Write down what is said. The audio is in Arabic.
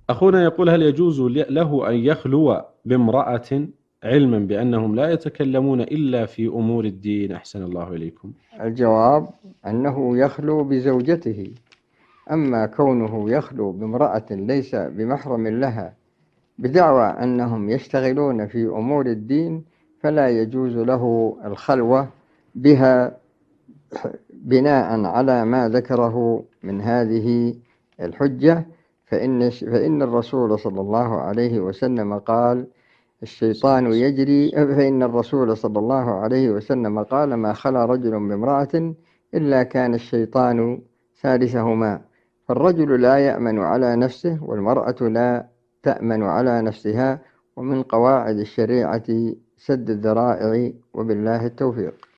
أخونا يقول: هل يجوز له أن يخلو بامرأة علما بأنهم لا يتكلمون إلا في أمور الدين؟ أحسن الله إليكم. الجواب أنه يخلو بزوجته، أما كونه يخلو بامرأة ليس بمحرم لها بدعوى أنهم يشتغلون في أمور الدين فلا يجوز له الخلوة بها بناء على ما ذكره من هذه الحجة. فإن الرسول صلى الله عليه وسلم قال: فإن الرسول صلى الله عليه وسلم قال: ما خلا رجل بامرأة إلا كان الشيطان ثالثهما. فالرجل لا يأمن على نفسه، والمرأة لا تأمن على نفسها، ومن قواعد الشريعة سد الذرائع، وبالله التوفيق.